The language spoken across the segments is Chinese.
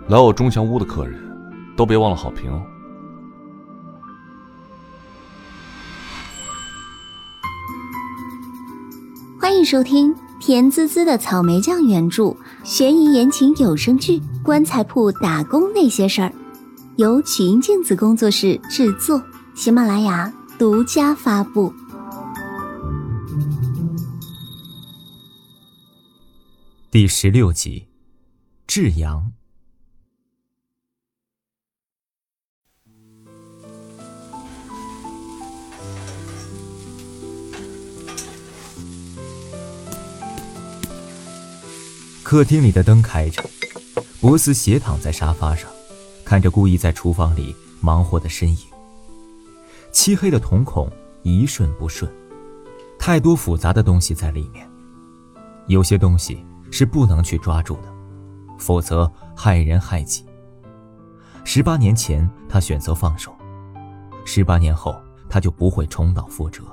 来我钟祥屋的客人都别忘了好评哦。 欢迎收听甜滋滋的草莓酱原著悬疑言情有声剧《棺材铺打工那些事儿》，由曲音镜子工作室制作，喜马拉雅独家发布。 第16集，至阳。客厅里的灯开着，博斯斜躺在沙发上，看着故意在厨房里忙活的身影。漆黑的瞳孔一瞬不瞬，太多复杂的东西在里面。有些东西是不能去抓住的，否则害人害己。18年前他选择放手，18年后他就不会重蹈覆辙。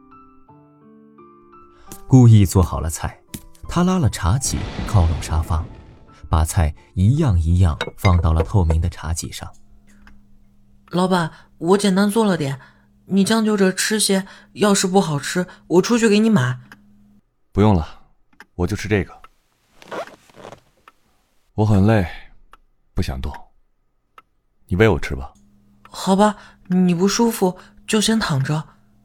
故意做好了菜，他拉了茶几靠拢沙发，把菜一样一样放到了透明的茶几上。 老板，我简单做了点，你将就着吃些，要是不好吃我出去给你买。 不用了，我就吃这个。我很累，不想动，你喂我吃吧。 好吧，你不舒服就先躺着。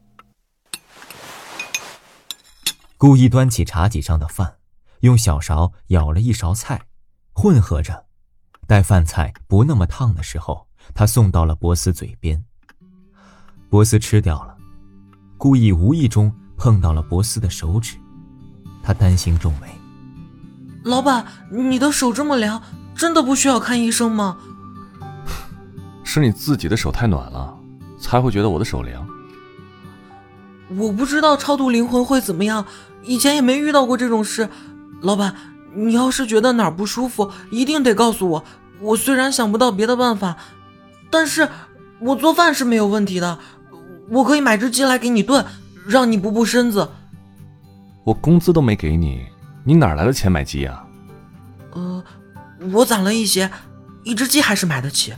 故意端起茶几上的饭，用小勺舀了一勺菜，混合着，待饭菜不那么烫的时候，他送到了博斯嘴边。博斯吃掉了，故意无意中碰到了博斯的手指，他担心皱眉。 老板，你的手这么凉，真的不需要看医生吗？ 是你自己的手太暖了，才会觉得我的手凉。 我不知道超度灵魂会怎么样，以前也没遇到过这种事。老板，你要是觉得哪儿不舒服，一定得告诉我。我虽然想不到别的办法，但是我做饭是没有问题的，我可以买只鸡来给你炖，让你补补身子。 我工资都没给你，你哪来的钱买鸡啊？ 我攒了一些，一只鸡还是买得起。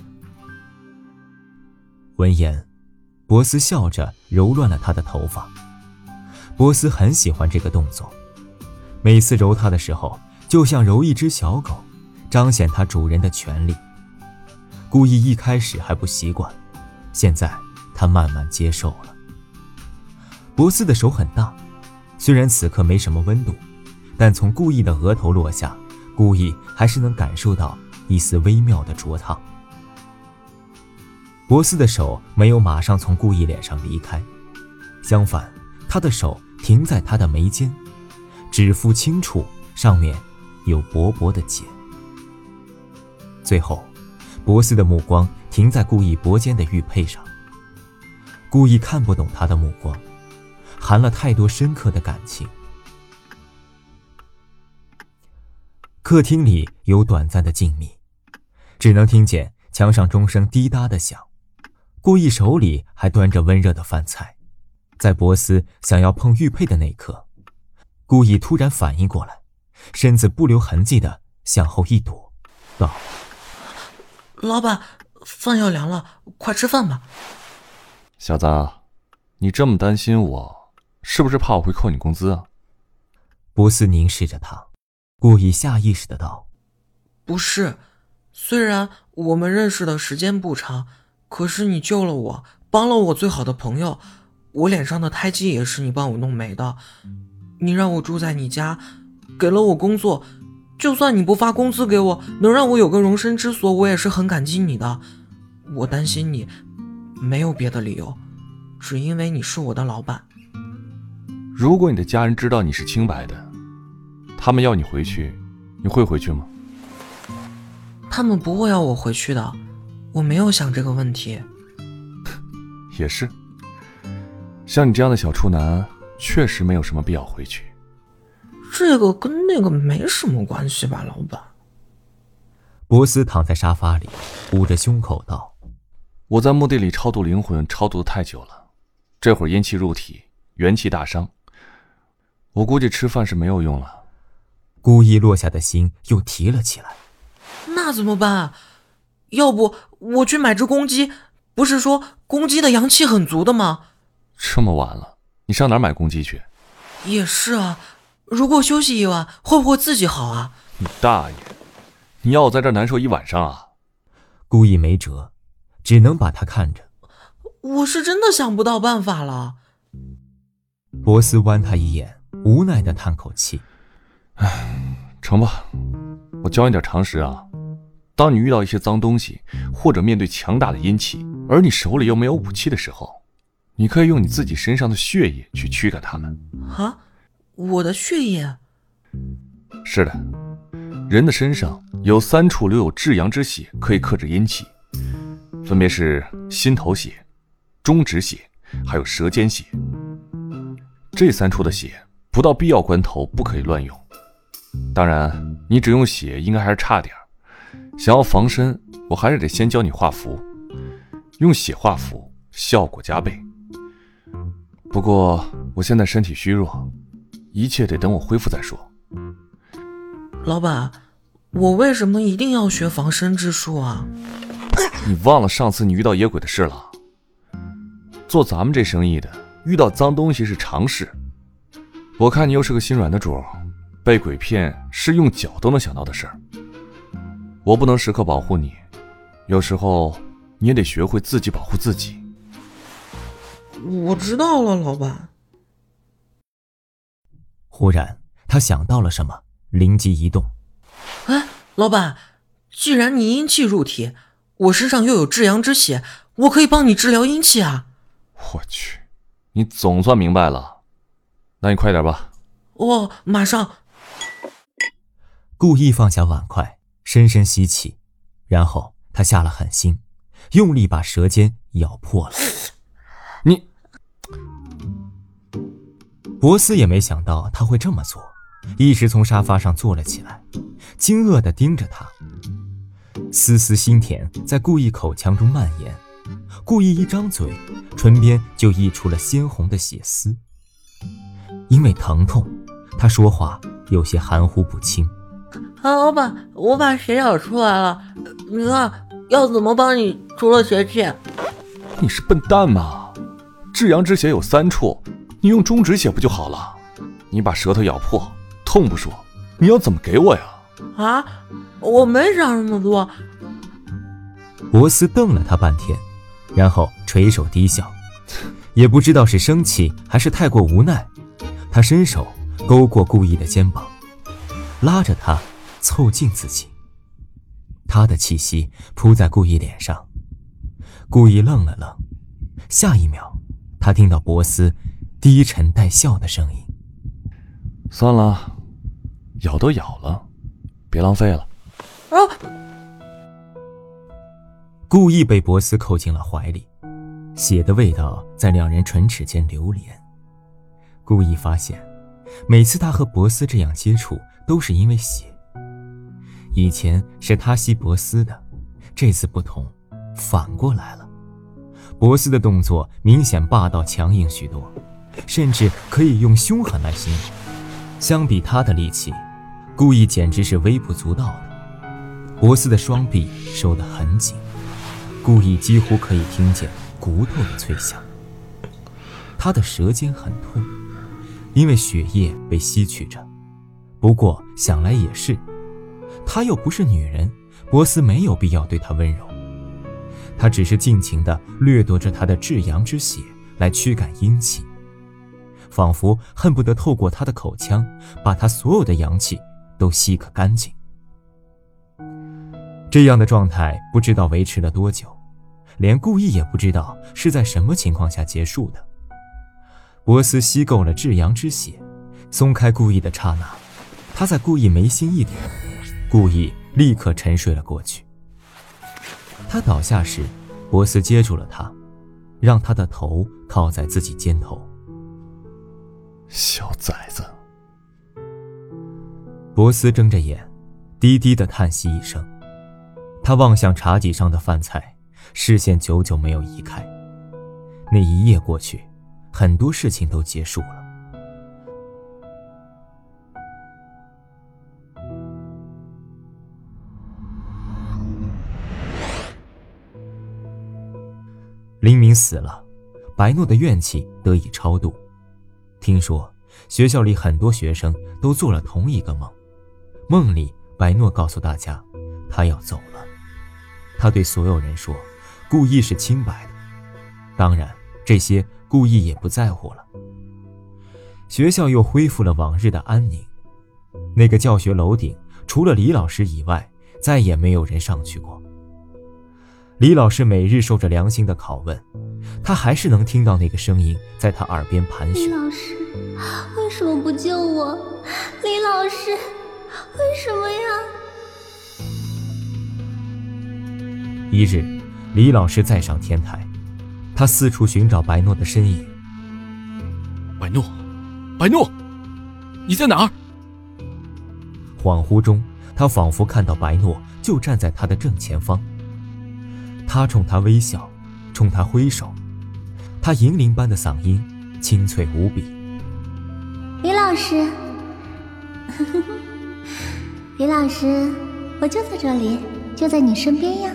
闻言，博斯笑着揉乱了他的头发。博斯很喜欢这个动作，每次揉他的时候，就像揉一只小狗，彰显他主人的权利。故意一开始还不习惯，现在他慢慢接受了。博斯的手很大，虽然此刻没什么温度，但从故意的额头落下，故意还是能感受到一丝微妙的灼烫。博斯的手没有马上从故意脸上离开，相反，他的手停在他的眉间，指腹轻触，上面有薄薄的茧。最后，博斯的目光停在故意脖间的玉佩上。故意看不懂他的目光，含了太多深刻的感情。客厅里有短暂的静谧，只能听见墙上钟声滴答的响。故意手里还端着温热的饭菜，在博斯想要碰玉佩的那一刻，故意突然反应过来，身子不留痕迹地向后一躲，道： 老板，饭要凉了，快吃饭吧。 小子，你这么担心我，是不是怕我会扣你工资啊？ 博斯凝视着他，故意下意识地道： 不是，虽然我们认识的时间不长，可是你救了我，帮了我最好的朋友，我脸上的胎记也是你帮我弄没的。你让我住在你家，给了我工作，就算你不发工资给我，能让我有个容身之所，我也是很感激你的。我担心你，没有别的理由，只因为你是我的老板。 如果你的家人知道你是清白的，他们要你回去，你会回去吗？ 他们不会要我回去的，我没有想这个问题。 也是，像你这样的小处男，确实没有什么必要回去。 这个跟那个没什么关系吧，老板？ 博斯躺在沙发里，捂着胸口道： 我在墓地里超度灵魂，超度得太久了，这会儿阴气入体，元气大伤，我估计吃饭是没有用了。 故意落下的心又提了起来。 那那怎么办？要不我去买只公鸡，不是说公鸡的阳气很足的吗？ 这么晚了，你上哪儿买公鸡去？ 也是啊，如果休息一晚，会不会自己好啊？ 你大爷！你要我在这儿难受一晚上啊？ 顾意没辙，只能把他看着。 我是真的想不到办法了。 博斯剜他一眼，无奈地叹口气。 成吧，我教你点常识啊。当你遇到一些脏东西，或者面对强大的阴气，而你手里又没有武器的时候，你可以用你自己身上的血液去驱赶它们。 啊？我的血液？ 是的，人的身上有3处留有至阳之血可以克制阴气，分别是心头血、中指血还有舌尖血。这3处的血不到必要关头不可以乱用，当然你只用血应该还是差点。想要防身，我还是得先教你画符，用血画符效果加倍。不过我现在身体虚弱，一切得等我恢复再说。 老板，我为什么一定要学防身之术啊？ 你忘了上次你遇到野鬼的事了？做咱们这生意的，遇到脏东西是常事。我看你又是个心软的主，被鬼骗是用脚都能想到的事儿。我不能时刻保护你，有时候你也得学会自己保护自己。 我知道了，老板。 忽然他想到了什么，灵机一动。 哎，老板，既然你阴气入体，我身上又有至阳之血，我可以帮你治疗阴气啊。 我去，你总算明白了，那你快点吧。 哦，马上。 故意放下碗筷，深深吸气，然后他下了狠心，用力把舌尖咬破了。 你， 博斯也没想到他会这么做，一时从沙发上坐了起来，惊愕地盯着他。丝丝腥甜在故意口腔中蔓延，故意一张嘴，唇边就溢出了鲜红的血丝。因为疼痛，他说话有些含糊不清。 老板，我把血咬出来了，你看要怎么帮你除了邪气？ 你是笨蛋吗？至阳之血有3处，你用中指血不就好了？你把舌头咬破，痛不说，你要怎么给我呀？ 啊，我没想那么多。 博斯瞪了他半天，然后垂手低笑，也不知道是生气还是太过无奈，他伸手勾过顾意的肩膀，拉着他凑近自己。他的气息扑在顾意脸上，顾意愣了愣，下一秒他听到博斯低沉带笑的声音。 算了，咬都咬了，别浪费了。 啊！ 顾意被博斯扣进了怀里，血的味道在两人唇齿间流连。顾意发现，每次他和博斯这样接触都是因为血。以前是他吸博斯的，这次不同，反过来了。博斯的动作明显霸道强硬许多，甚至可以用凶狠来形容。相比他的力气，顾意简直是微不足道的。博斯的双臂收得很紧，顾意几乎可以听见骨头的脆响。他的舌尖很痛，因为血液被吸取着。不过想来也是，她又不是女人，博斯没有必要对她温柔。他只是尽情地掠夺着她的至阳之血来驱赶阴气，仿佛恨不得透过她的口腔把她所有的阳气都吸个干净。这样的状态不知道维持了多久，连顾意也不知道是在什么情况下结束的。博斯吸够了至阳之血，松开顾意的刹那，他在顾意眉心一点，顾意立刻沉睡了过去。他倒下时，博斯接住了他，让他的头靠在自己肩头。 小崽子。 博斯睁着眼，低低地叹息一声。他望向茶几上的饭菜，视线久久没有移开。那一夜过去，很多事情都结束了。 林明死了，白诺的怨气得以超度。听说学校里很多学生都做了同一个梦，梦里白诺告诉大家他要走了。他对所有人说，顾意是清白的，当然这些顾意也不在乎了。学校又恢复了往日的安宁，那个教学楼顶除了李老师以外，再也没有人上去过。李老师每日受着良心的拷问，他还是能听到那个声音在他耳边盘旋。 李老师，为什么不救我？李老师，为什么呀？ 一日，李老师再上天台，他四处寻找白诺的身影。 白诺，白诺，你在哪儿？ 恍惚中，他仿佛看到白诺就站在他的正前方。他冲他微笑，冲他挥手，他银铃般的嗓音清脆无比。 李老师，李老师，我就在这里，就在你身边呀。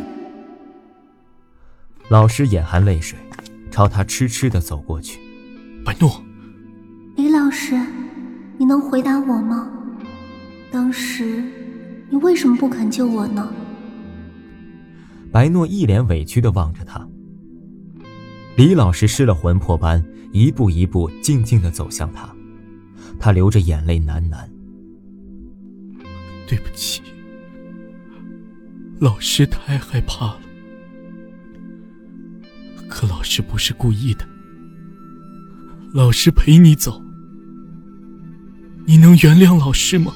老师眼含泪水，朝他痴痴地走过去。 白诺， 李老师，你能回答我吗？当时你为什么不肯救我呢？ 白诺一脸委屈地望着他。李老师失了魂魄般一步一步静静地走向他，他流着眼泪喃喃： 对不起，老师太害怕了，可老师不是故意的，老师陪你走，你能原谅老师吗？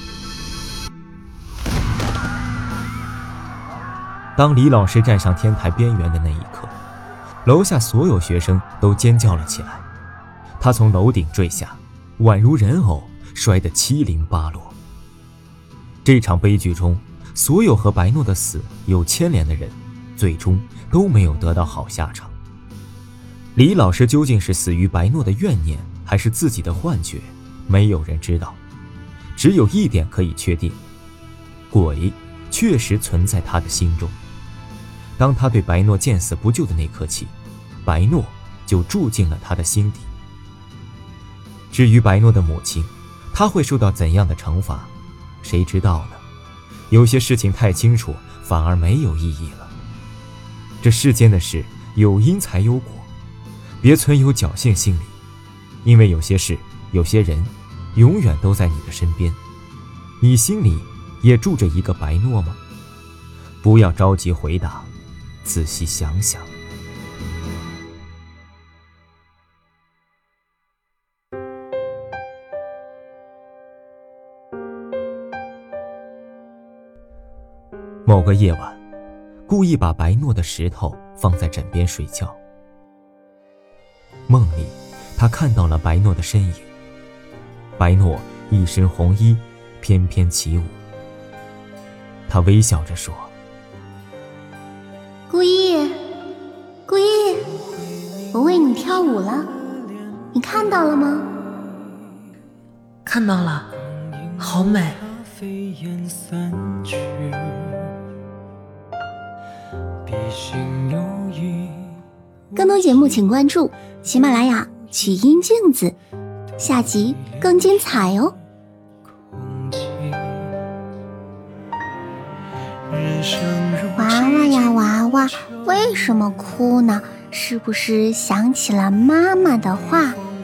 当李老师站上天台边缘的那一刻，楼下所有学生都尖叫了起来。他从楼顶坠下，宛如人偶，摔得七零八落。这场悲剧中，所有和白诺的死有牵连的人，最终都没有得到好下场。李老师究竟是死于白诺的怨念，还是自己的幻觉，没有人知道。只有一点可以确定，鬼确实存在他的心中。当他对白诺见死不救的那刻起，白诺就住进了他的心底。至于白诺的母亲，她会受到怎样的惩罚，谁知道呢？有些事情太清楚，反而没有意义了。这世间的事，有因才有果，别存有侥幸心理，因为有些事，有些人，永远都在你的身边。你心里也住着一个白诺吗？不要着急回答，仔细想想。某个夜晚，故意把白诺的石头放在枕边睡觉。梦里，他看到了白诺的身影。白诺一身红衣，翩翩起舞。他微笑着说： 顾意，顾意，我为你跳舞了，你看到了吗？ 看到了，好美。 更多节目请关注喜马拉雅曲音镜子，下集更精彩哦。娃娃呀娃娃，为什么哭呢？是不是想起了妈妈的话？